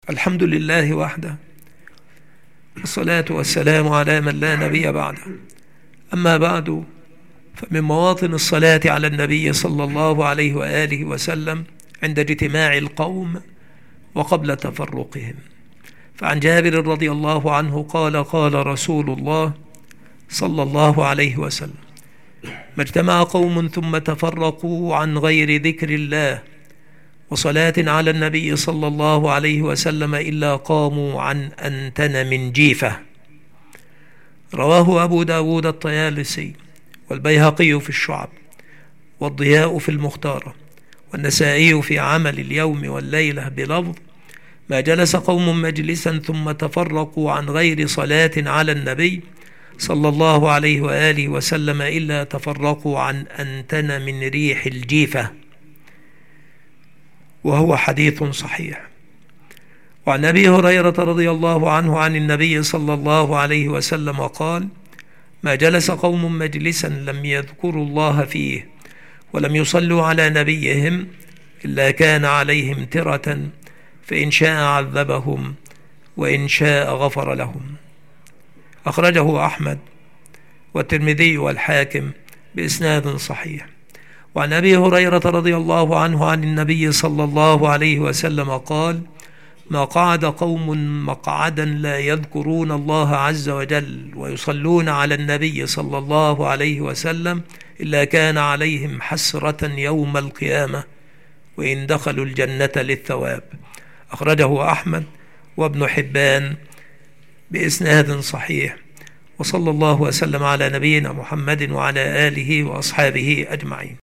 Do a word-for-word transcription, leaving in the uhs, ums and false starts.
الحمد لله وحده، والصلاة والسلام على من لا نبي بعده. أما بعد، فمن مواطن الصلاة على النبي صلى الله عليه وآله وسلم عند اجتماع القوم وقبل تفرقهم. فعن جابر رضي الله عنه قال: قال رسول الله صلى الله عليه وسلم: ما اجتمع قوم ثم تفرقوا عن غير ذكر الله وصلاة على النبي صلى الله عليه وسلم إلا قاموا عن أنتن من جيفة. رواه أبو داود الطيالسي والبيهقي في الشعب والضياء في المختارة والنسائي في عمل اليوم والليلة بلفظ: ما جلس قوم مجلسا ثم تفرقوا عن غير صلاة على النبي صلى الله عليه وآله وسلم إلا تفرقوا عن أنتن من ريح الجيفة. وهو حديث صحيح. وعن أبي هريرة رضي الله عنه عن النبي صلى الله عليه وسلم قال: ما جلس قوم مجلسا لم يذكروا الله فيه ولم يصلوا على نبيهم إلا كان عليهم ترة، فإن شاء عذبهم وإن شاء غفر لهم. أخرجه أحمد والترمذي والحاكم بإسناد صحيح. وعن أبي هريرة رضي الله عنه عن النبي صلى الله عليه وسلم قال: ما قعد قوم مقعدا لا يذكرون الله عز وجل ويصلون على النبي صلى الله عليه وسلم إلا كان عليهم حسرة يوم القيامة وإن دخلوا الجنة للثواب. أخرجه أحمد وابن حبان بإسناد صحيح. وصلى الله وسلم على نبينا محمد وعلى آله وأصحابه أجمعين.